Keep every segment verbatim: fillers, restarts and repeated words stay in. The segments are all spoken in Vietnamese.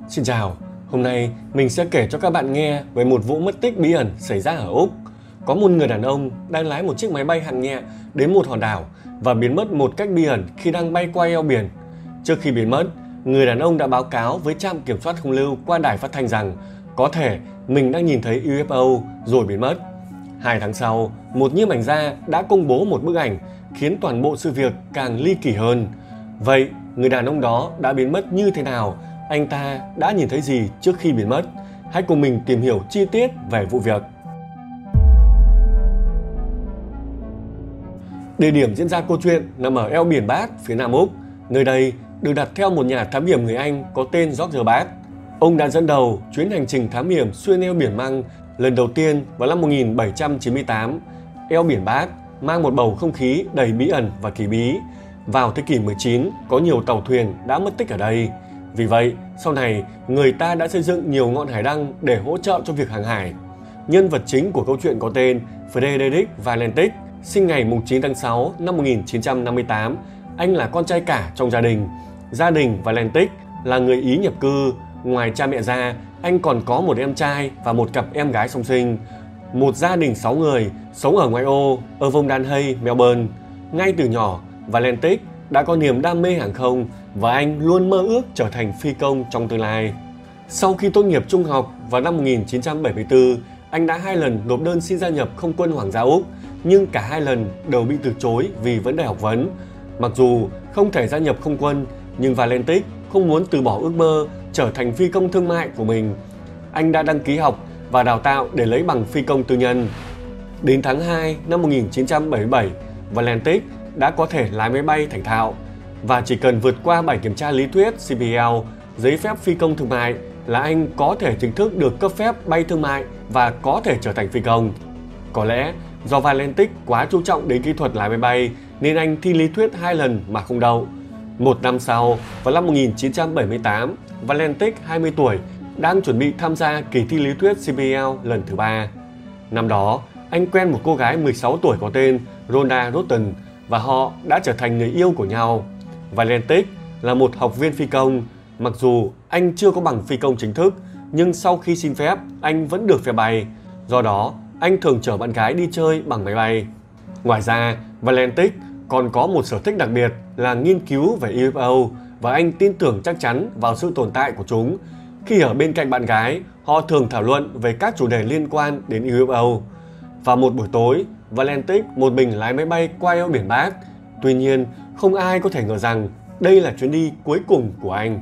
Xin chào, hôm nay mình sẽ kể cho các bạn nghe về một vụ mất tích bí ẩn xảy ra ở Úc. Có một người đàn ông đang lái một chiếc máy bay hạng nhẹ đến một hòn đảo và biến mất một cách bí ẩn khi đang bay qua eo biển. Trước khi biến mất, người đàn ông đã báo cáo với trạm kiểm soát không lưu qua đài phát thanh rằng có thể mình đang nhìn thấy u ép o rồi biến mất. Hai tháng sau, một nhiếp ảnh gia đã công bố một bức ảnh khiến toàn bộ sự việc càng ly kỳ hơn. Vậy, người đàn ông đó đã biến mất như thế nào? Anh ta đã nhìn thấy gì trước khi biến mất? Hãy cùng mình tìm hiểu chi tiết về vụ việc. Địa điểm diễn ra câu chuyện nằm ở eo biển Bath, phía nam Úc. Nơi đây được đặt theo một nhà thám hiểm người Anh có tên George Bath. Ông đã dẫn đầu chuyến hành trình thám hiểm xuyên eo biển Măng lần đầu tiên vào năm một nghìn bảy trăm chín mươi tám. Eo biển Bath mang một bầu không khí đầy bí ẩn và kỳ bí. Vào thế kỷ mười chín, có nhiều tàu thuyền đã mất tích ở đây. Vì vậy, sau này, người ta đã xây dựng nhiều ngọn hải đăng để hỗ trợ cho việc hàng hải. Nhân vật chính của câu chuyện có tên Frederick Valentic, sinh ngày chín tháng sáu năm một nghìn chín trăm năm mươi tám. Anh là con trai cả trong gia đình. Gia đình Valentic là người Ý nhập cư. Ngoài cha mẹ ra, anh còn có một em trai và một cặp em gái song sinh. Một gia đình sáu người sống ở ngoại ô, ở vùng đan Hay, Melbourne. Ngay từ nhỏ, Valentic đã có niềm đam mê hàng không và anh luôn mơ ước trở thành phi công trong tương lai. Sau khi tốt nghiệp trung học vào năm một nghìn chín trăm bảy mươi tư, anh đã hai lần nộp đơn xin gia nhập Không quân Hoàng gia Úc, nhưng cả hai lần đều bị từ chối vì vấn đề học vấn. Mặc dù không thể gia nhập không quân, nhưng Valentic không muốn từ bỏ ước mơ trở thành phi công thương mại của mình. Anh đã đăng ký học và đào tạo để lấy bằng phi công tư nhân. Đến tháng hai năm một nghìn chín trăm bảy mươi bảy, Valentic đã có thể lái máy bay thành thạo và chỉ cần vượt qua bài kiểm tra lý thuyết C P L, giấy phép phi công thương mại, là anh có thể chính thức được cấp phép bay thương mại và có thể trở thành phi công. Có lẽ do Valentic quá chú trọng đến kỹ thuật lái máy bay nên anh thi lý thuyết hai lần mà không đậu. Một năm sau, vào năm một nghìn chín trăm bảy mươi tám, Valentic hai mươi tuổi đang chuẩn bị tham gia kỳ thi lý thuyết C P L lần thứ ba. Năm đó, anh quen một cô gái mười sáu tuổi có tên Rhonda Rotten và họ đã trở thành người yêu của nhau. Valentic là một học viên phi công. Mặc dù anh chưa có bằng phi công chính thức, nhưng sau khi xin phép, anh vẫn được phép bay. Do đó, anh thường chở bạn gái đi chơi bằng máy bay. Ngoài ra, Valentic còn có một sở thích đặc biệt là nghiên cứu về u ép o và anh tin tưởng chắc chắn vào sự tồn tại của chúng. Khi ở bên cạnh bạn gái, họ thường thảo luận về các chủ đề liên quan đến u ép o. Vào một buổi tối, Valentic một mình lái máy bay qua eo biển Bath. Tuy nhiên, không ai có thể ngờ rằng đây là chuyến đi cuối cùng của anh.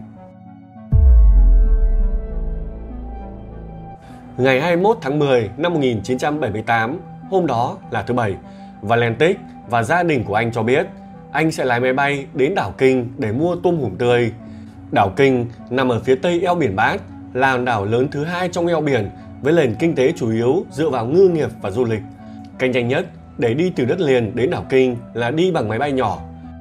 Ngày hai mươi mốt tháng mười năm một nghìn chín trăm bảy mươi tám, hôm đó là thứ Bảy, Valentic và gia đình của anh cho biết anh sẽ lái máy bay đến đảo Kinh để mua tôm hùm tươi. Đảo Kinh nằm ở phía tây eo biển Bath, là đảo lớn thứ hai trong eo biển với nền kinh tế chủ yếu dựa vào ngư nghiệp và du lịch. Cách nhanh nhất để đi từ đất liền đến đảo Kinh là đi bằng máy bay nhỏ.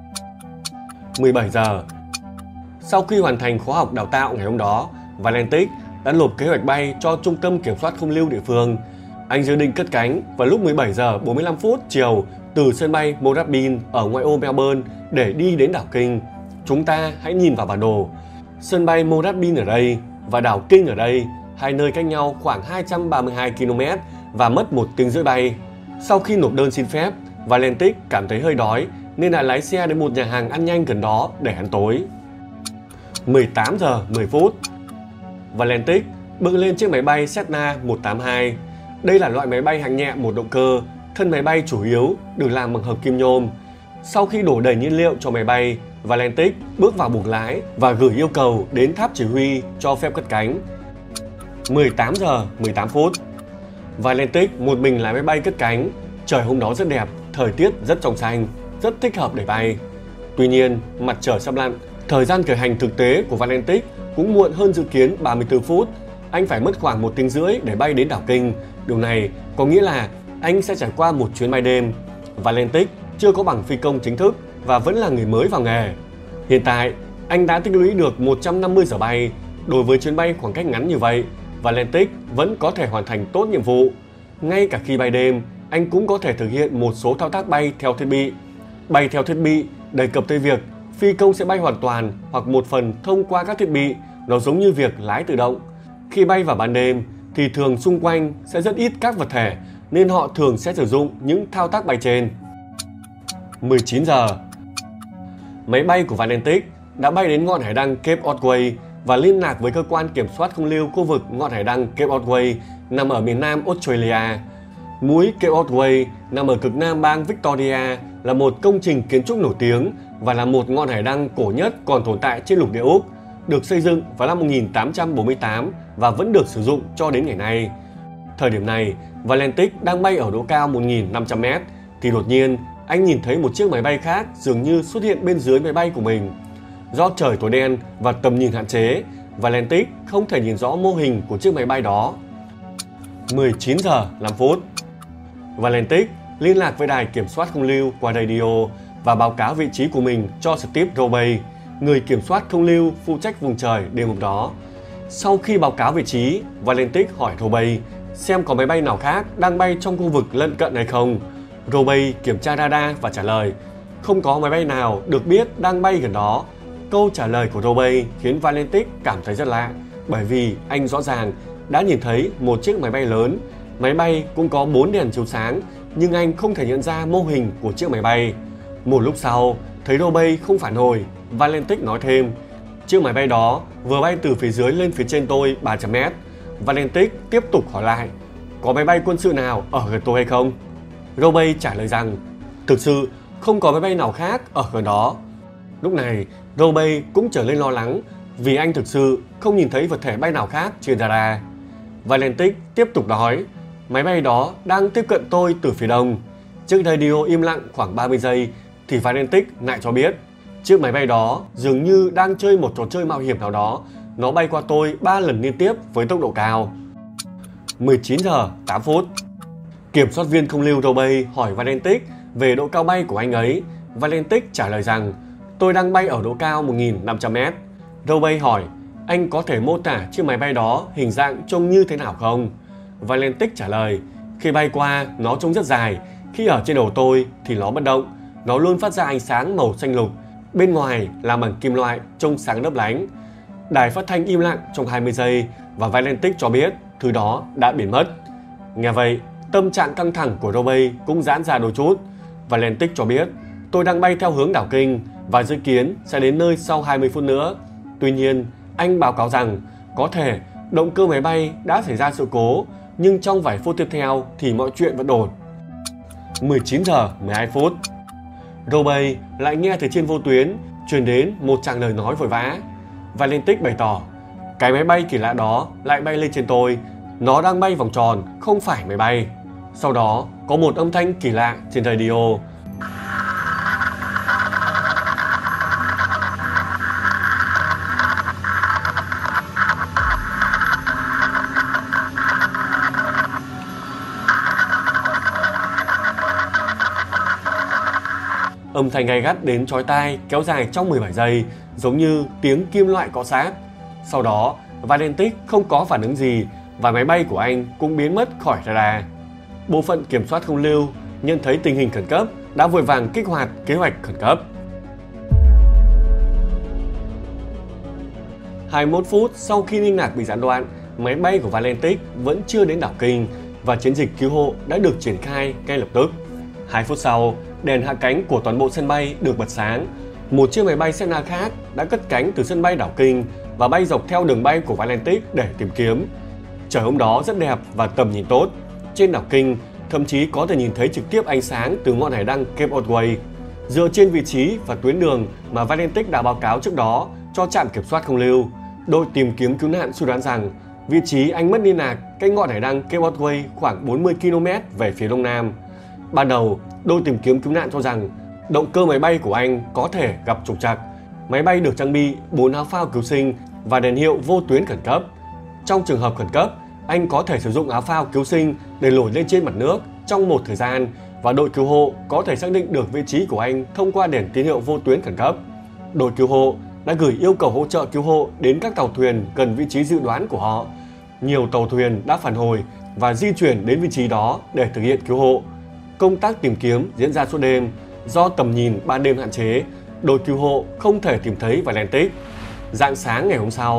mười bảy giờ. Sau khi hoàn thành khóa học đào tạo ngày hôm đó, Valentic đã nộp kế hoạch bay cho trung tâm kiểm soát không lưu địa phương. Anh dự định cất cánh vào lúc mười bảy giờ bốn mươi lăm phút chiều từ sân bay Moorabbin ở ngoại ô Melbourne để đi đến đảo Kinh. Chúng ta hãy nhìn vào bản đồ. Sân bay Moorabbin ở đây và đảo Kinh ở đây, hai nơi cách nhau khoảng hai trăm ba mươi hai ki lô mét và mất một tiếng rưỡi bay. Sau khi nộp đơn xin phép, Valentic cảm thấy hơi đói nên đã lái xe đến một nhà hàng ăn nhanh gần đó để ăn tối. mười tám giờ mười phút. Valentic bước lên chiếc máy bay Cessna một tám hai. Đây là loại máy bay hạng nhẹ một động cơ, thân máy bay chủ yếu được làm bằng hợp kim nhôm. Sau khi đổ đầy nhiên liệu cho máy bay, Valentic bước vào buồng lái và gửi yêu cầu đến tháp chỉ huy cho phép cất cánh. mười tám giờ mười tám phút. Valentic một mình lái máy bay cất cánh. Trời hôm đó rất đẹp, thời tiết rất trong xanh, rất thích hợp để bay. Tuy nhiên, mặt trời sắp lặn, thời gian khởi hành thực tế của Valentic cũng muộn hơn dự kiến ba mươi tư phút. Anh phải mất khoảng một tiếng rưỡi để bay đến đảo Kinh. Điều này có nghĩa là anh sẽ trải qua một chuyến bay đêm. Valentic chưa có bằng phi công chính thức và vẫn là người mới vào nghề. Hiện tại, anh đã tích lũy được một trăm năm mươi giờ bay. Đối với chuyến bay khoảng cách ngắn như vậy, Valentic vẫn có thể hoàn thành tốt nhiệm vụ. Ngay cả khi bay đêm, anh cũng có thể thực hiện một số thao tác bay theo thiết bị. Bay theo thiết bị đề cập tới việc phi công sẽ bay hoàn toàn hoặc một phần thông qua các thiết bị Nó giống như việc lái tự động. Khi bay vào ban đêm thì thường xung quanh sẽ rất ít các vật thể nên họ thường sẽ sử dụng những thao tác bay trên. mười chín giờ. Máy bay của Valentich đã bay đến ngọn hải đăng Cape Otway và liên lạc với cơ quan kiểm soát không lưu khu vực ngọn hải đăng Cape Otway nằm ở miền nam Australia. Mũi Cape Otway nằm ở cực nam bang Victoria, là một công trình kiến trúc nổi tiếng và là một ngọn hải đăng cổ nhất còn tồn tại trên lục địa Úc, được xây dựng vào năm một nghìn tám trăm bốn mươi tám và vẫn được sử dụng cho đến ngày nay. Thời điểm này, Valentich đang bay ở độ cao một nghìn năm trăm mét thì đột nhiên anh nhìn thấy một chiếc máy bay khác dường như xuất hiện bên dưới máy bay của mình. Do trời tối đen và tầm nhìn hạn chế, Valentich không thể nhìn rõ mô hình của chiếc máy bay đó. mười chín giờ năm phút. Valentich liên lạc với đài kiểm soát không lưu qua radio và báo cáo vị trí của mình cho Steve Roby, người kiểm soát không lưu phụ trách vùng trời đêm hôm đó. Sau khi báo cáo vị trí, Valentich hỏi Roby xem có máy bay nào khác đang bay trong khu vực lân cận hay không. Roby kiểm tra radar và trả lời không có máy bay nào được biết đang bay gần đó. Câu trả lời của Roby khiến Valentich cảm thấy rất lạ, bởi vì anh rõ ràng đã nhìn thấy một chiếc máy bay lớn. Máy bay cũng có bốn đèn chiếu sáng, nhưng anh không thể nhận ra mô hình của chiếc máy bay. Một lúc sau, thấy Roby không phản hồi, Valentich nói thêm chiếc máy bay đó vừa bay từ phía dưới lên phía trên tôi ba trăm mét. Valentich tiếp tục hỏi lại có máy bay quân sự nào ở gần tôi hay không. Roby trả lời rằng thực sự không có máy bay nào khác ở gần đó. Lúc này Roby cũng trở nên lo lắng vì anh thực sự không nhìn thấy vật thể bay nào khác trên radar. Valentich tiếp tục nói máy bay đó đang tiếp cận tôi từ phía đông. Chiếc radio im lặng khoảng ba mươi giây thì Valentich lại cho biết chiếc máy bay đó dường như đang chơi một trò chơi mạo hiểm nào đó. Nó bay qua tôi ba lần liên tiếp với tốc độ cao. mười chín giờ tám phút. Kiểm soát viên không lưu Roby hỏi Valentich về độ cao bay của anh ấy. Valentich trả lời rằng tôi đang bay ở độ cao một nghìn năm trăm mét. Roby hỏi anh có thể mô tả chiếc máy bay đó hình dạng trông như thế nào không? Valentich trả lời khi bay qua nó trông rất dài, khi ở trên đầu tôi thì nó bất động. Nó luôn phát ra ánh sáng màu xanh lục, bên ngoài là bằng kim loại trông sáng lấp lánh. Đài phát thanh im lặng trong hai mươi giây và Valentich cho biết thứ đó đã biến mất. Nghe vậy, tâm trạng căng thẳng của Roby cũng giãn ra đôi chút. Valentich cho biết tôi đang bay theo hướng đảo kinh và dự kiến sẽ đến nơi sau hai mươi phút nữa. Tuy nhiên, anh báo cáo rằng có thể động cơ máy bay đã xảy ra sự cố, nhưng trong vài phút tiếp theo thì mọi chuyện vẫn ổn. mười chín giờ mười hai phút. Roby lại nghe từ trên vô tuyến truyền đến một tràng lời nói vội vã. Valentich bày tỏ cái máy bay kỳ lạ đó lại bay lên trên tôi. Nó đang bay vòng tròn, không phải máy bay. Sau đó có một âm thanh kỳ lạ trên radio. Âm thanh gay gắt đến chói tai kéo dài trong mười bảy giây, giống như tiếng kim loại cọ sát. Sau đó, Valentich không có phản ứng gì và máy bay của anh cũng biến mất khỏi radar. Bộ phận kiểm soát không lưu nhận thấy tình hình khẩn cấp đã vội vàng kích hoạt kế hoạch khẩn cấp. hai mươi mốt phút sau khi liên lạc bị gián đoạn, máy bay của Valentich vẫn chưa đến đảo kinh và chiến dịch cứu hộ đã được triển khai ngay lập tức. hai phút sau, đèn hạ cánh của toàn bộ sân bay được bật sáng. Một chiếc máy bay Cessna khác đã cất cánh từ sân bay đảo kinh và bay dọc theo đường bay của Valentich để tìm kiếm. Trời hôm đó rất đẹp và tầm nhìn tốt. Trên đảo kinh, thậm chí có thể nhìn thấy trực tiếp ánh sáng từ ngọn hải đăng Cape Otway. Dựa trên vị trí và tuyến đường mà Valentich đã báo cáo trước đó cho trạm kiểm soát không lưu, đội tìm kiếm cứu nạn suy đoán rằng vị trí anh mất liên lạc cách ngọn hải đăng Cape Otway khoảng bốn mươi ki lô mét về phía đông nam. Ban đầu, đội tìm kiếm cứu nạn cho rằng động cơ máy bay của anh có thể gặp trục trặc. Máy bay được trang bị bốn áo phao cứu sinh và đèn hiệu vô tuyến khẩn cấp. Trong trường hợp khẩn cấp, anh có thể sử dụng áo phao cứu sinh để nổi lên trên mặt nước trong một thời gian và đội cứu hộ có thể xác định được vị trí của anh thông qua đèn tín hiệu vô tuyến khẩn cấp. Đội cứu hộ đã gửi yêu cầu hỗ trợ cứu hộ đến các tàu thuyền gần vị trí dự đoán của họ. Nhiều tàu thuyền đã phản hồi và di chuyển đến vị trí đó để thực hiện cứu hộ. Công tác tìm kiếm diễn ra suốt đêm. Do tầm nhìn ban đêm hạn chế, đội cứu hộ không thể tìm thấy Valentich. Rạng sáng ngày hôm sau,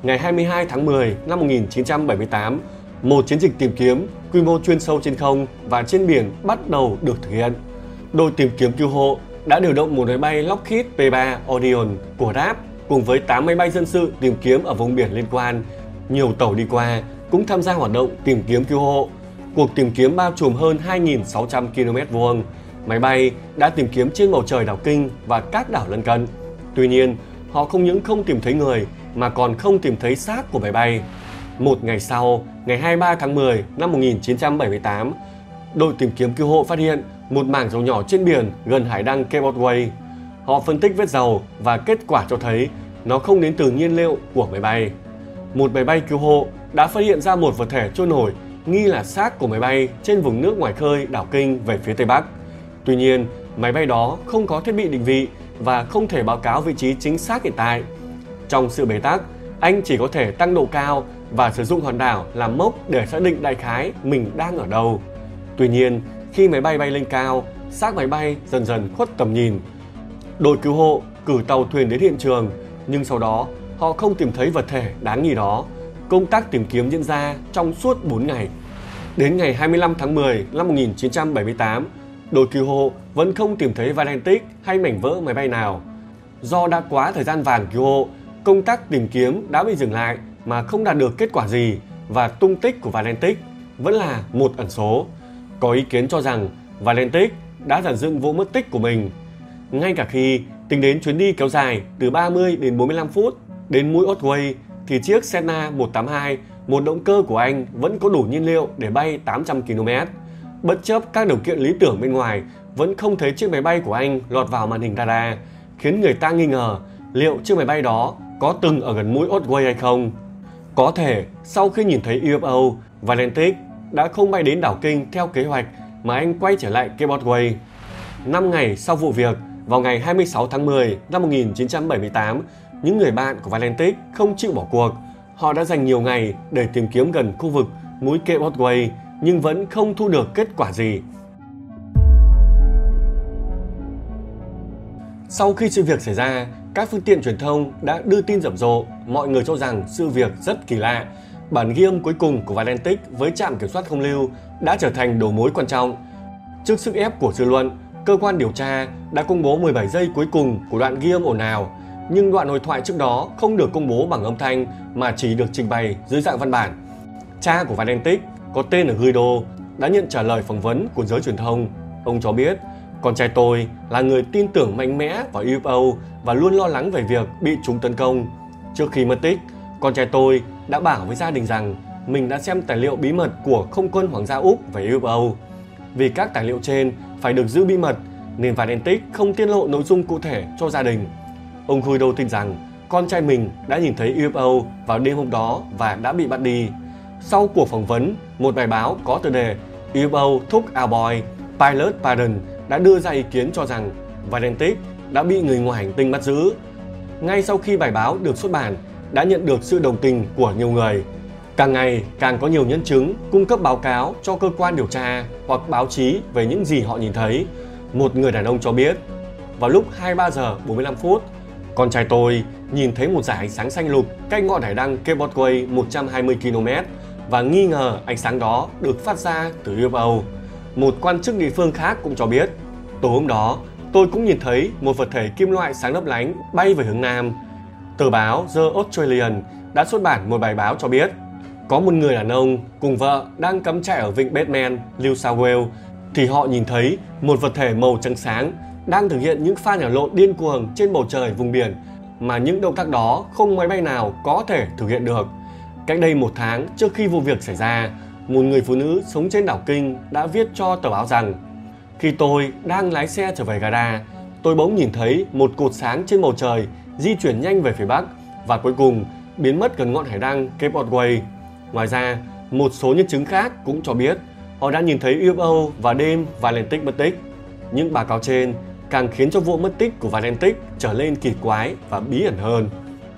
ngày hai mươi hai tháng mười năm một nghìn chín trăm bảy mươi tám, một chiến dịch tìm kiếm quy mô chuyên sâu trên không và trên biển bắt đầu được thực hiện. Đội tìm kiếm cứu hộ đã điều động một máy bay Lockheed P ba Orion của Rap cùng với tám máy bay dân sự tìm kiếm ở vùng biển liên quan. Nhiều tàu đi qua cũng tham gia hoạt động tìm kiếm cứu hộ. Cuộc tìm kiếm bao trùm hơn hai nghìn sáu trăm ki lô mét vuông. Máy bay đã tìm kiếm trên bầu trời đảo Kinh và các đảo lân cận. Tuy nhiên, họ không những không tìm thấy người mà còn không tìm thấy xác của máy bay. Một ngày sau, ngày hai mươi ba tháng mười năm một nghìn chín trăm bảy mươi tám, đội tìm kiếm cứu hộ phát hiện một mảng dầu nhỏ trên biển gần hải đăng Cape Otway. Họ phân tích vết dầu và kết quả cho thấy nó không đến từ nhiên liệu của máy bay. Một máy bay cứu hộ đã phát hiện ra một vật thể trôi nổi nghi là xác của máy bay trên vùng nước ngoài khơi đảo Kinh về phía Tây Bắc. Tuy nhiên, máy bay đó không có thiết bị định vị và không thể báo cáo vị trí chính xác hiện tại. Trong sự bế tắc, anh chỉ có thể tăng độ cao và sử dụng hòn đảo làm mốc để xác định đại khái mình đang ở đâu. Tuy nhiên, khi máy bay bay lên cao, xác máy bay dần dần khuất tầm nhìn. Đội cứu hộ cử tàu thuyền đến hiện trường, nhưng sau đó họ không tìm thấy vật thể đáng nghi đó. Công tác tìm kiếm diễn ra trong suốt bốn ngày. Đến ngày hai mươi lăm tháng mười năm một nghìn chín trăm bảy mươi tám, đội cứu hộ vẫn không tìm thấy Valentich hay mảnh vỡ máy bay nào. Do đã quá thời gian vàng cứu hộ, công tác tìm kiếm đã bị dừng lại mà không đạt được kết quả gì và tung tích của Valentich vẫn là một ẩn số. Có ý kiến cho rằng Valentich đã dàn dựng vụ mất tích của mình. Ngay cả khi tính đến chuyến đi kéo dài từ ba mươi đến bốn mươi lăm phút đến mũi Otway thì chiếc Cessna một tám hai, một động cơ của anh vẫn có đủ nhiên liệu để bay tám trăm ki lô mét. Bất chấp các điều kiện lý tưởng bên ngoài, vẫn không thấy chiếc máy bay của anh lọt vào màn hình radar, khiến người ta nghi ngờ liệu chiếc máy bay đó có từng ở gần mũi Otway hay không. Có thể sau khi nhìn thấy u ép o, Valentich đã không bay đến đảo Kinh theo kế hoạch mà anh quay trở lại Cape Otway. Năm ngày sau vụ việc, vào ngày hai mươi sáu tháng mười năm một nghìn chín trăm bảy mươi tám, những người bạn của Valentich không chịu bỏ cuộc. Họ đã dành nhiều ngày để tìm kiếm gần khu vực mũi Cape Otway nhưng vẫn không thu được kết quả gì. Sau khi sự việc xảy ra, các phương tiện truyền thông đã đưa tin rầm rộ. Mọi người cho rằng sự việc rất kỳ lạ. Bản ghi âm cuối cùng của Valentich với trạm kiểm soát không lưu đã trở thành đầu mối quan trọng. Trước sức ép của dư luận, cơ quan điều tra đã công bố mười bảy giây cuối cùng của đoạn ghi âm ồn ào. Nhưng đoạn hội thoại trước đó không được công bố bằng âm thanh mà chỉ được trình bày dưới dạng văn bản. Cha của Valentich có tên là Guido đã nhận trả lời phỏng vấn của giới truyền thông. Ông cho biết, con trai tôi là người tin tưởng mạnh mẽ vào u ép o và luôn lo lắng về việc bị chúng tấn công. Trước khi mất tích, con trai tôi đã bảo với gia đình rằng mình đã xem tài liệu bí mật của Không quân Hoàng gia Úc về u ép o. Vì các tài liệu trên phải được giữ bí mật nên Valentich không tiết lộ nội dung cụ thể cho gia đình. Ông Guido tin rằng con trai mình đã nhìn thấy u ép o vào đêm hôm đó và đã bị bắt đi. Sau cuộc phỏng vấn, một bài báo có tựa đề u ép o took our boy, Pilot Pardon đã đưa ra ý kiến cho rằng Valentich đã bị người ngoài hành tinh bắt giữ. Ngay sau khi bài báo được xuất bản, đã nhận được sự đồng tình của nhiều người. Càng ngày càng có nhiều nhân chứng cung cấp báo cáo cho cơ quan điều tra hoặc báo chí về những gì họ nhìn thấy. Một người đàn ông cho biết, vào lúc hai mươi ba giờ bốn mươi lăm phút, con trai tôi nhìn thấy một dải ánh sáng xanh lục cách ngọn hải đăng Cape Otway một trăm hai mươi ki lô mét và nghi ngờ ánh sáng đó được phát ra từ u ép o. Một quan chức địa phương khác cũng cho biết, tối hôm đó tôi cũng nhìn thấy một vật thể kim loại sáng lấp lánh bay về hướng nam. Tờ báo The Australian đã xuất bản một bài báo cho biết, có một người đàn ông cùng vợ đang cắm trại ở vịnh Batman, New South Wales, thì họ nhìn thấy một vật thể màu trắng sáng đang thực hiện những pha nhảy lộn điên cuồng trên bầu trời vùng biển mà những động tác đó không máy bay nào có thể thực hiện được. Cách đây một tháng trước khi vụ việc xảy ra, một người phụ nữ sống trên đảo Kinh đã viết cho tờ báo rằng, khi tôi đang lái xe trở về gara, tôi bỗng nhìn thấy một cột sáng trên bầu trời di chuyển nhanh về phía bắc và cuối cùng biến mất gần ngọn hải đăng Cape Otway. Ngoài ra, một số nhân chứng khác cũng cho biết họ đã nhìn thấy u ép o vào đêm Valentich mất tích. Những báo cáo trên càng khiến cho vụ mất tích của Valentich trở nên kỳ quái và bí ẩn hơn.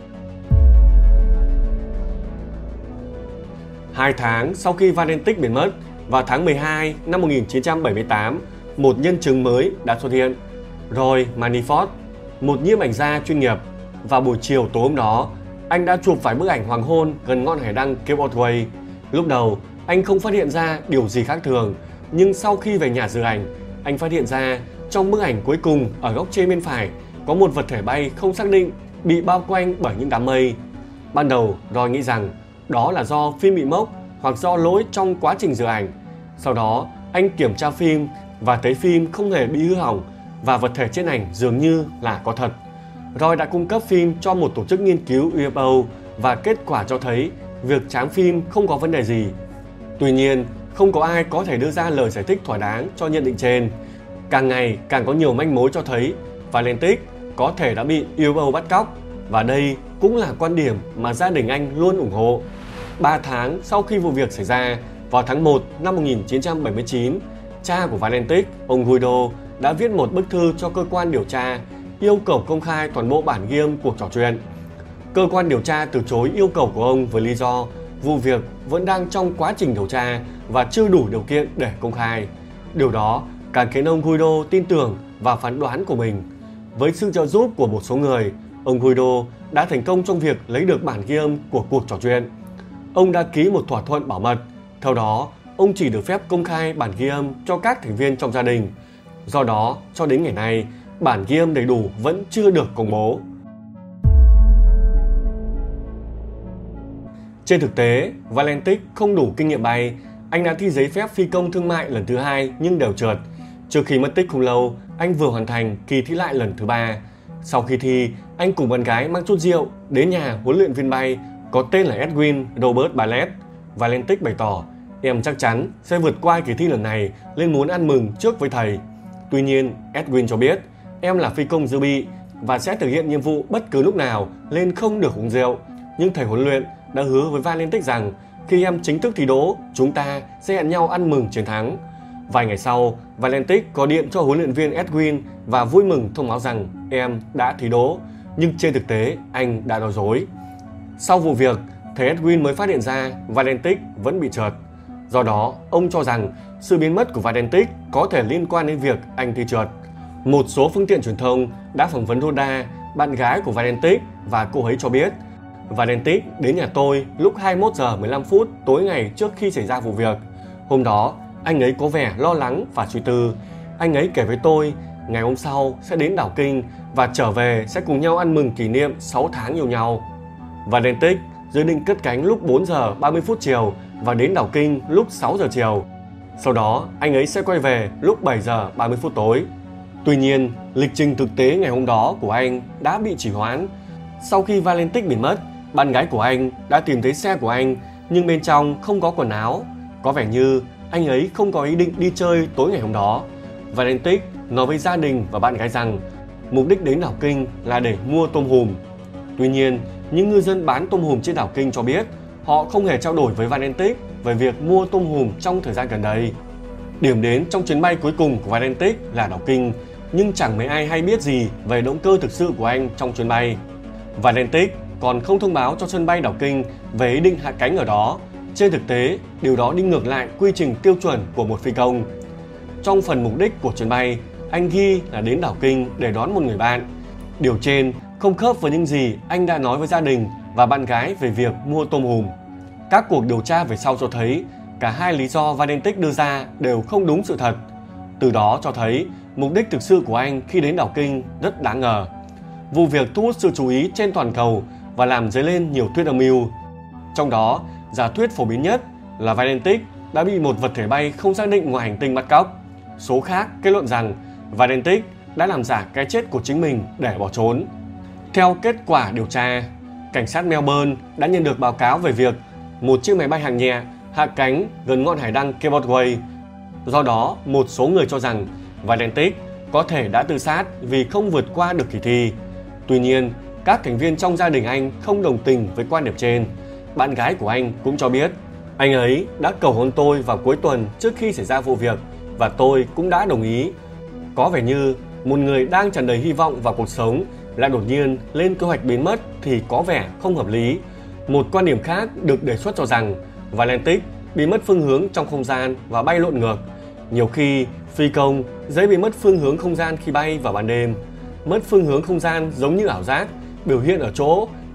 Hai tháng sau khi Valentich biến mất, vào tháng mười hai năm một nghìn chín trăm bảy mươi tám, một nhân chứng mới đã xuất hiện, Roy Manifort, một nhiếp ảnh gia chuyên nghiệp. Vào buổi chiều tối hôm đó, anh đã chụp phải bức ảnh hoàng hôn gần ngọn hải đăng Cape Otway. Lúc đầu, anh không phát hiện ra điều gì khác thường, nhưng sau khi về nhà rửa ảnh, anh phát hiện ra trong bức ảnh cuối cùng ở góc trên bên phải có một vật thể bay không xác định bị bao quanh bởi những đám mây. Ban đầu, Roy nghĩ rằng đó là do phim bị mốc hoặc do lỗi trong quá trình rửa ảnh. Sau đó, anh kiểm tra phim và thấy phim không hề bị hư hỏng và vật thể trên ảnh dường như là có thật. Roy đã cung cấp phim cho một tổ chức nghiên cứu u ép o và kết quả cho thấy việc trám phim không có vấn đề gì. Tuy nhiên, không có ai có thể đưa ra lời giải thích thỏa đáng cho nhận định trên. Càng ngày càng có nhiều manh mối cho thấy Valentich có thể đã bị u ép o bắt cóc, và đây cũng là quan điểm mà gia đình anh luôn ủng hộ. Ba tháng sau khi vụ việc xảy ra, vào tháng một năm một nghìn chín trăm bảy mươi chín, cha của Valentich, ông Guido, đã viết một bức thư cho cơ quan điều tra yêu cầu công khai toàn bộ bản ghi âm cuộc trò chuyện. Cơ quan điều tra từ chối yêu cầu của ông với lý do vụ việc vẫn đang trong quá trình điều tra và chưa đủ điều kiện để công khai. Điều đó càng khiến ông Guido tin tưởng vào phán đoán của mình. Với sự trợ giúp của một số người, ông Guido đã thành công trong việc lấy được bản ghi âm của cuộc trò chuyện. Ông đã ký một thỏa thuận bảo mật. Theo đó, ông chỉ được phép công khai bản ghi âm cho các thành viên trong gia đình. Do đó, cho đến ngày nay, bản ghi âm đầy đủ vẫn chưa được công bố. Trên thực tế, Valentich không đủ kinh nghiệm bay. Anh đã thi giấy phép phi công thương mại lần thứ hai nhưng đều trượt. Trước khi mất tích không lâu, anh vừa hoàn thành kỳ thi lại lần thứ ba. Sau khi thi, anh cùng bạn gái mang chút rượu đến nhà huấn luyện viên bay có tên là Edwin Robert Ballet. Valentich bày tỏ, em chắc chắn sẽ vượt qua kỳ thi lần này nên muốn ăn mừng trước với thầy. Tuy nhiên, Edwin cho biết, em là phi công dự bị và sẽ thực hiện nhiệm vụ bất cứ lúc nào nên không được uống rượu. Nhưng thầy huấn luyện đã hứa với Valentich rằng khi em chính thức thi đỗ, chúng ta sẽ hẹn nhau ăn mừng chiến thắng. Vài ngày sau, Valentich có điện cho huấn luyện viên Edwin và vui mừng thông báo rằng em đã thi đỗ, nhưng trên thực tế anh đã nói dối. Sau vụ việc, thầy Edwin mới phát hiện ra Valentich vẫn bị trượt. Do đó, ông cho rằng sự biến mất của Valentich có thể liên quan đến việc anh thi trượt. Một số phương tiện truyền thông đã phỏng vấn Rhoda, bạn gái của Valentich, và cô ấy cho biết Valentich đến nhà tôi lúc hai mươi mốt giờ mười lăm phút tối ngày trước khi xảy ra vụ việc. Hôm đó, anh ấy có vẻ lo lắng và suy tư. Anh ấy kể với tôi ngày hôm sau sẽ đến đảo Kinh và trở về sẽ cùng nhau ăn mừng kỷ niệm sáu tháng yêu nhau. Valentich dự định cất cánh lúc bốn giờ ba mươi phút chiều và đến đảo Kinh lúc sáu giờ chiều. Sau đó, anh ấy sẽ quay về lúc bảy giờ ba mươi phút tối. Tuy nhiên, lịch trình thực tế ngày hôm đó của anh đã bị trì hoãn. Sau khi Valentich bị mất, bạn gái của anh đã tìm thấy xe của anh nhưng bên trong không có quần áo. Có vẻ như anh ấy không có ý định đi chơi tối ngày hôm đó. Valentich nói với gia đình và bạn gái rằng mục đích đến đảo Kinh là để mua tôm hùm. Tuy nhiên, những ngư dân bán tôm hùm trên đảo Kinh cho biết họ không hề trao đổi với Valentich về việc mua tôm hùm trong thời gian gần đây. Điểm đến trong chuyến bay cuối cùng của Valentich là đảo Kinh, nhưng chẳng mấy ai hay biết gì về động cơ thực sự của anh trong chuyến bay. Valentich còn không thông báo cho sân bay đảo Kinh về ý định hạ cánh ở đó. Trên thực tế, điều đó đi ngược lại quy trình tiêu chuẩn của một phi công. Trong phần mục đích của chuyến bay, anh ghi là đến đảo Kinh để đón một người bạn. Điều trên không khớp với những gì anh đã nói với gia đình và bạn gái về việc mua tôm hùm. Các cuộc điều tra về sau cho thấy cả hai lý do Valentich đưa ra đều không đúng sự thật. Từ đó cho thấy mục đích thực sự của anh khi đến đảo Kinh rất đáng ngờ. Vụ việc thu hút sự chú ý trên toàn cầu và làm dấy lên nhiều thuyết âm mưu. Trong đó, giả thuyết phổ biến nhất là Valentich đã bị một vật thể bay không xác định ngoài hành tinh bắt cóc. Số khác kết luận rằng Valentich đã làm giả cái chết của chính mình để bỏ trốn. Theo kết quả điều tra, cảnh sát Melbourne đã nhận được báo cáo về việc một chiếc máy bay hạng nhẹ hạ cánh gần ngọn hải đăng Cape Otway. Do đó, một số người cho rằng Valentich có thể đã tự sát vì không vượt qua được kỳ thi. Tuy nhiên, các thành viên trong gia đình anh không đồng tình với quan điểm trên. Bạn gái của anh cũng cho biết anh ấy đã cầu hôn tôi vào cuối tuần trước khi xảy ra vụ việc và tôi cũng đã đồng ý. Có vẻ như một người đang tràn đầy hy vọng vào cuộc sống lại đột nhiên lên kế hoạch biến mất thì có vẻ không hợp lý. Một quan điểm khác được đề xuất cho rằng Valentich bị mất phương hướng trong không gian và bay lộn ngược. Nhiều khi, phi công dễ bị mất phương hướng không gian khi bay vào ban đêm. Mất phương hướng không gian giống như ảo giác, biểu hiện ở chỗ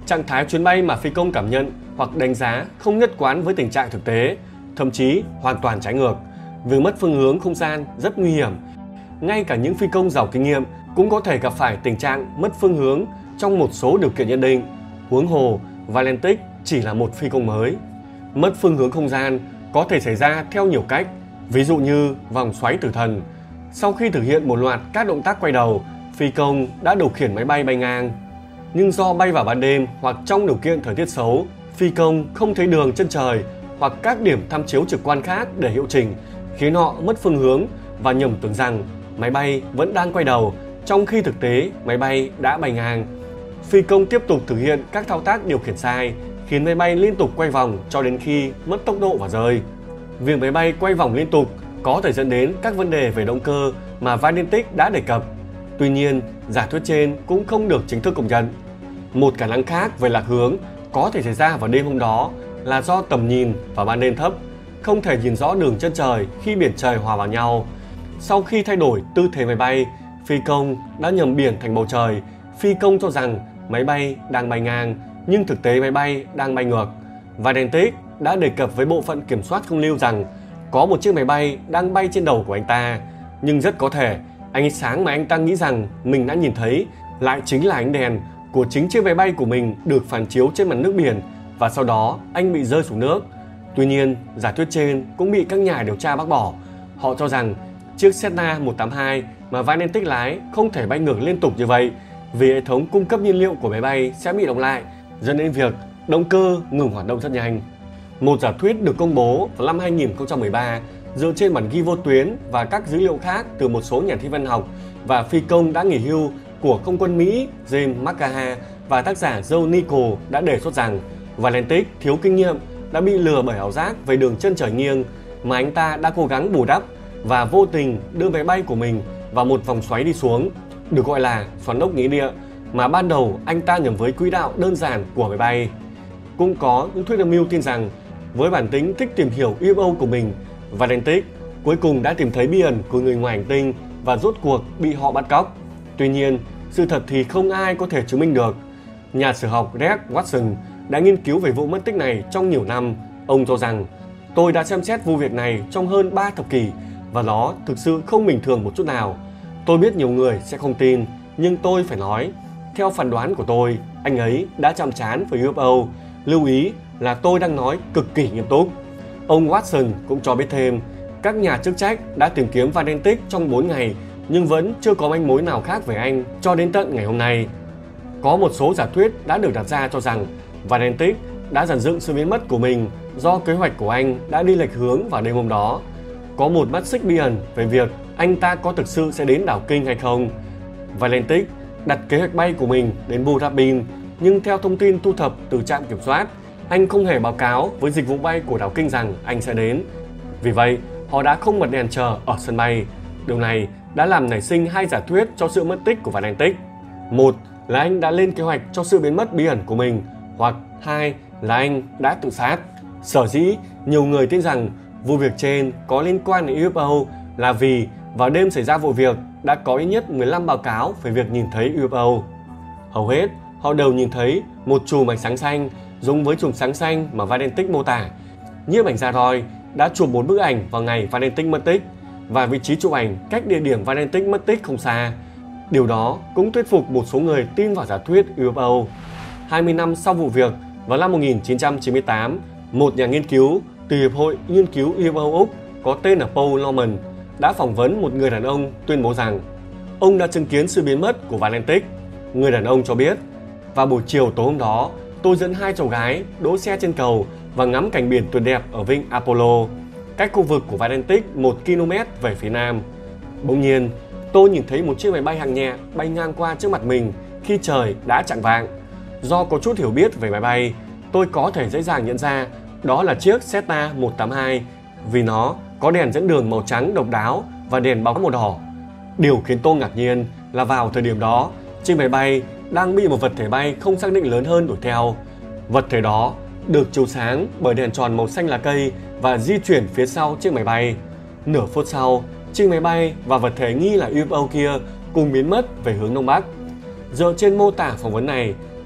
Trạng thái chuyến bay mà phi công cảm nhận hoặc đánh giá không nhất quán với tình trạng thực tế, thậm chí hoàn toàn trái ngược. Việc mất phương hướng không gian rất nguy hiểm. Ngay cả những phi công giàu kinh nghiệm cũng có thể gặp phải tình trạng mất phương hướng trong một số điều kiện nhất định. Huống hồ, Valentich chỉ là một phi công mới. Mất phương hướng không gian có thể xảy ra theo nhiều cách, ví dụ như vòng xoáy tử thần. Sau khi thực hiện một loạt các động tác quay đầu, phi công đã điều khiển máy bay bay ngang. Nhưng do bay vào ban đêm hoặc trong điều kiện thời tiết xấu, phi công không thấy đường chân trời hoặc các điểm tham chiếu trực quan khác để hiệu chỉnh, khiến họ mất phương hướng và nhầm tưởng rằng máy bay vẫn đang quay đầu, trong khi thực tế máy bay đã bay ngang. Phi công tiếp tục thực hiện các thao tác điều khiển sai, khiến máy bay liên tục quay vòng cho đến khi mất tốc độ và rơi. Việc máy bay quay vòng liên tục có thể dẫn đến các vấn đề về động cơ mà Valentich đã đề cập. Tuy nhiên, giả thuyết trên cũng không được chính thức công nhận. Một khả năng khác về lạc hướng có thể xảy ra vào đêm hôm đó là do tầm nhìn vào ban đêm thấp, không thể nhìn rõ đường chân trời khi biển trời hòa vào nhau. Sau khi thay đổi tư thế máy bay, phi công đã nhầm biển thành bầu trời. Phi công cho rằng máy bay đang bay ngang, nhưng thực tế máy bay đang bay ngược. Valentich đã đề cập với bộ phận kiểm soát không lưu rằng có một chiếc máy bay đang bay trên đầu của anh ta, nhưng rất có thể ánh sáng mà anh ta nghĩ rằng mình đã nhìn thấy lại chính là ánh đèn của chính chiếc máy bay của mình được phản chiếu trên mặt nước biển, và sau đó anh bị rơi xuống nước. Tuy nhiên, giả thuyết trên cũng bị các nhà điều tra bác bỏ. Họ cho rằng chiếc Cessna một tám hai mà Valentich lái không thể bay ngược liên tục như vậy, vì hệ thống cung cấp nhiên liệu của máy bay sẽ bị đóng lại, dẫn đến việc động cơ ngừng hoạt động rất nhanh. Một giả thuyết được công bố vào năm hai nghìn không trăm mười ba dựa trên bản ghi vô tuyến và các dữ liệu khác từ một số nhà thiên văn học và phi công đã nghỉ hưu của không quân Mỹ James McGaha và tác giả Joe Nichols đã đề xuất rằng Valentich thiếu kinh nghiệm đã bị lừa bởi ảo giác về đường chân trời nghiêng mà anh ta đã cố gắng bù đắp, và vô tình đưa máy bay của mình vào một vòng xoáy đi xuống, được gọi là xoắn ốc nghĩa địa, mà ban đầu anh ta nhầm với quỹ đạo đơn giản của máy bay. Cũng có những thuyết âm mưu tin rằng với bản tính thích tìm hiểu u ép o của mình, Valentich cuối cùng đã tìm thấy bí ẩn của người ngoài hành tinh và rốt cuộc bị họ bắt cóc. Tuy nhiên, sự thật thì không ai có thể chứng minh được. Nhà sử học Rex Watson đã nghiên cứu về vụ mất tích này trong nhiều năm. Ông cho rằng, tôi đã xem xét vụ việc này trong hơn ba thập kỷ và nó thực sự không bình thường một chút nào. Tôi biết nhiều người sẽ không tin, nhưng tôi phải nói, theo phán đoán của tôi, anh ấy đã chạm trán với u ép o. Lưu ý là tôi đang nói cực kỳ nghiêm túc. Ông Watson cũng cho biết thêm, các nhà chức trách đã tìm kiếm Valentich trong bốn ngày nhưng vẫn chưa có manh mối nào khác về anh cho đến tận ngày hôm nay. Có một số giả thuyết đã được đặt ra cho rằng Valentich đã dàn dựng sự biến mất của mình do kế hoạch của anh đã đi lệch hướng vào đêm hôm đó. Có một mắt xích bí ẩn về việc anh ta có thực sự sẽ đến đảo Kinh hay không. Valentich đặt kế hoạch bay của mình đến Bù Rabin, nhưng theo thông tin thu thập từ trạm kiểm soát, anh không hề báo cáo với dịch vụ bay của đảo Kinh rằng anh sẽ đến. Vì vậy, họ đã không bật đèn chờ ở sân bay. Điều này đã làm nảy sinh hai giả thuyết cho sự mất tích của Valentich. Một là anh đã lên kế hoạch cho sự biến mất bí ẩn của mình, hoặc hai là anh đã tự sát. Sở dĩ nhiều người tin rằng vụ việc trên có liên quan đến u ép o là vì vào đêm xảy ra vụ việc đã có ít nhất mười lăm báo cáo về việc nhìn thấy u ép o. Hầu hết họ đều nhìn thấy một chùm ánh sáng xanh giống với chùm sáng xanh mà Valentich mô tả. Nhiếp ảnh gia Roy đã chụp một bức ảnh vào ngày Valentich mất tích và vị trí chụp ảnh cách địa điểm Valentich mất tích không xa. Điều đó cũng thuyết phục một số người tin vào giả thuyết u ép o. hai mươi năm sau vụ việc, vào năm một nghìn chín trăm chín mươi tám, một nhà nghiên cứu từ Hiệp hội Nghiên cứu u ép o Úc có tên là Paul Norman đã phỏng vấn một người đàn ông tuyên bố rằng ông đã chứng kiến sự biến mất của Valentich. Người đàn ông cho biết, vào buổi chiều tối hôm đó, tôi dẫn hai cháu gái đỗ xe trên cầu và ngắm cảnh biển tuyệt đẹp ở vịnh Apollo, cách khu vực của Valentich một ki lô mét về phía nam. Bỗng nhiên, tôi nhìn thấy một chiếc máy bay hạng nhẹ bay ngang qua trước mặt mình khi trời đã chạng vạng. Do có chút hiểu biết về máy bay, tôi có thể dễ dàng nhận ra đó là chiếc Cessna một tám hai vì nó có đèn dẫn đường màu trắng độc đáo và đèn báo màu đỏ. Điều khiến tôi ngạc nhiên là vào thời điểm đó, chiếc máy bay đang bị một vật thể bay không xác định lớn hơn đuổi theo. Vật thể đó được chiếu sáng bởi đèn tròn màu xanh lá cây và di chuyển phía sau chiếc máy bay. Nửa phút sau, chiếc máy bay và vật thể nghi là u ép o kia cùng biến mất về hướng đông bắc. Dựa trên mô tả phỏng vấn này,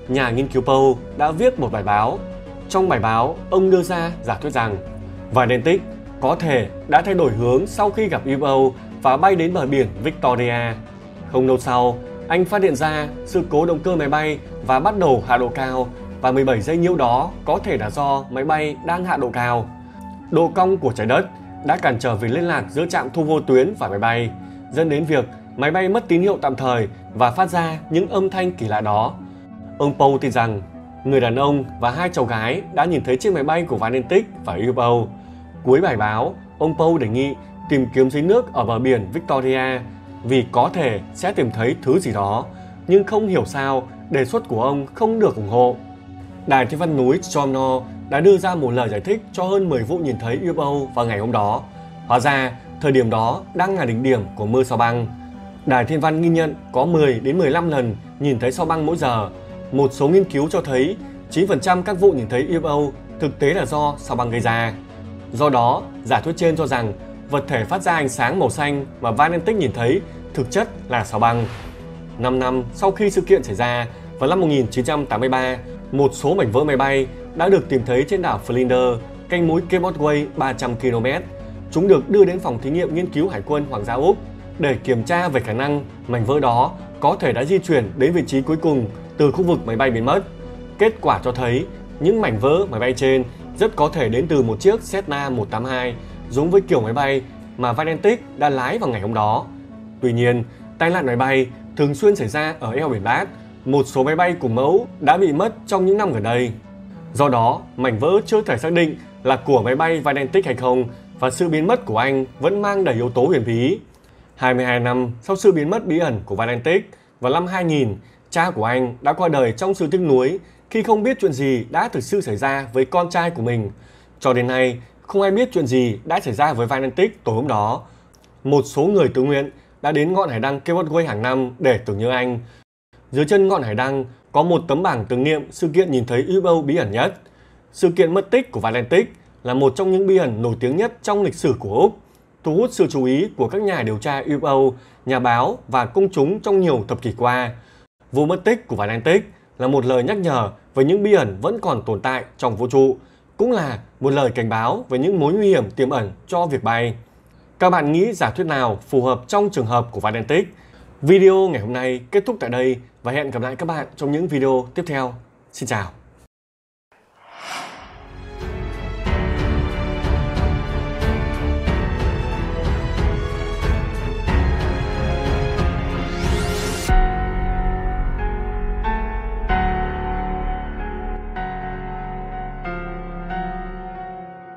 nhà nghiên cứu Poe đã viết một bài báo. Trong bài báo, ông đưa ra giả thuyết rằng Valentic có thể đã thay đổi hướng sau khi gặp u ép ô và bay đến bờ biển Victoria. Không lâu sau, anh phát hiện ra sự cố động cơ máy bay và bắt đầu hạ độ cao, và mười bảy giây nhiễu đó có thể là do máy bay đang hạ độ cao. Độ cong của trái đất đã cản trở việc liên lạc giữa trạm thu vô tuyến và máy bay, dẫn đến việc máy bay mất tín hiệu tạm thời và phát ra những âm thanh kỳ lạ đó. Ông Poe tin rằng người đàn ông và hai cháu gái đã nhìn thấy chiếc máy bay của Valentic và u ép ô. Cuối bài báo, ông Poe đề nghị tìm kiếm dưới nước ở bờ biển Victoria vì có thể sẽ tìm thấy thứ gì đó, nhưng không hiểu sao đề xuất của ông không được ủng hộ. Đài Thiên văn núi Stornoway đã đưa ra một lời giải thích cho hơn mười vụ nhìn thấy u ép ô vào ngày hôm đó. Hóa ra, thời điểm đó đang là đỉnh điểm của mưa sao băng. Đài Thiên văn ghi nhận có mười đến mười lăm lần nhìn thấy sao băng mỗi giờ. Một số nghiên cứu cho thấy chín phần trăm các vụ nhìn thấy u ép ô thực tế là do sao băng gây ra. Do đó, giả thuyết trên cho rằng vật thể phát ra ánh sáng màu xanh mà Valentic nhìn thấy thực chất là sao băng. năm năm sau khi sự kiện xảy ra, vào năm một nghìn chín trăm tám mươi ba, một số mảnh vỡ máy bay đã được tìm thấy trên đảo Flinders, canh mũi Cape Otway ba trăm ki lô mét. Chúng được đưa đến phòng thí nghiệm nghiên cứu Hải quân Hoàng gia Úc để kiểm tra về khả năng mảnh vỡ đó có thể đã di chuyển đến vị trí cuối cùng từ khu vực máy bay biến mất. Kết quả cho thấy những mảnh vỡ máy bay trên rất có thể đến từ một chiếc Cessna một tám hai, giống với kiểu máy bay mà Valentic đã lái vào ngày hôm đó. Tuy nhiên, tai nạn máy bay thường xuyên xảy ra ở eo biển Bắc. Một số máy bay cùng mẫu đã bị mất trong những năm gần đây. Do đó, mảnh vỡ chưa thể xác định là của máy bay Valentic hay không, và sự biến mất của anh vẫn mang đầy yếu tố huyền bí. hai mươi hai năm sau sự biến mất bí ẩn của Valentic, vào năm hai nghìn, cha của anh đã qua đời trong sự tiếc nuối khi không biết chuyện gì đã thực sự xảy ra với con trai của mình. Cho đến nay, không ai biết chuyện gì đã xảy ra với Valentic tối hôm đó. Một số người tự nguyện đã đến ngọn hải đăng Cape Otway hàng năm để tưởng nhớ anh. Dưới chân ngọn hải đăng có một tấm bảng tưởng niệm sự kiện nhìn thấy u ép ô bí ẩn nhất. Sự kiện mất tích của Valentic là một trong những bí ẩn nổi tiếng nhất trong lịch sử của Úc, thu hút sự chú ý của các nhà điều tra u ép ô, nhà báo và công chúng trong nhiều thập kỷ qua. Vụ mất tích của Valentic là một lời nhắc nhở về những bí ẩn vẫn còn tồn tại trong vũ trụ, cũng là một lời cảnh báo về những mối nguy hiểm tiềm ẩn cho việc bay. Các bạn nghĩ giả thuyết nào phù hợp trong trường hợp của Valentic? Video ngày hôm nay kết thúc tại đây và hẹn gặp lại các bạn trong những video tiếp theo. Xin chào!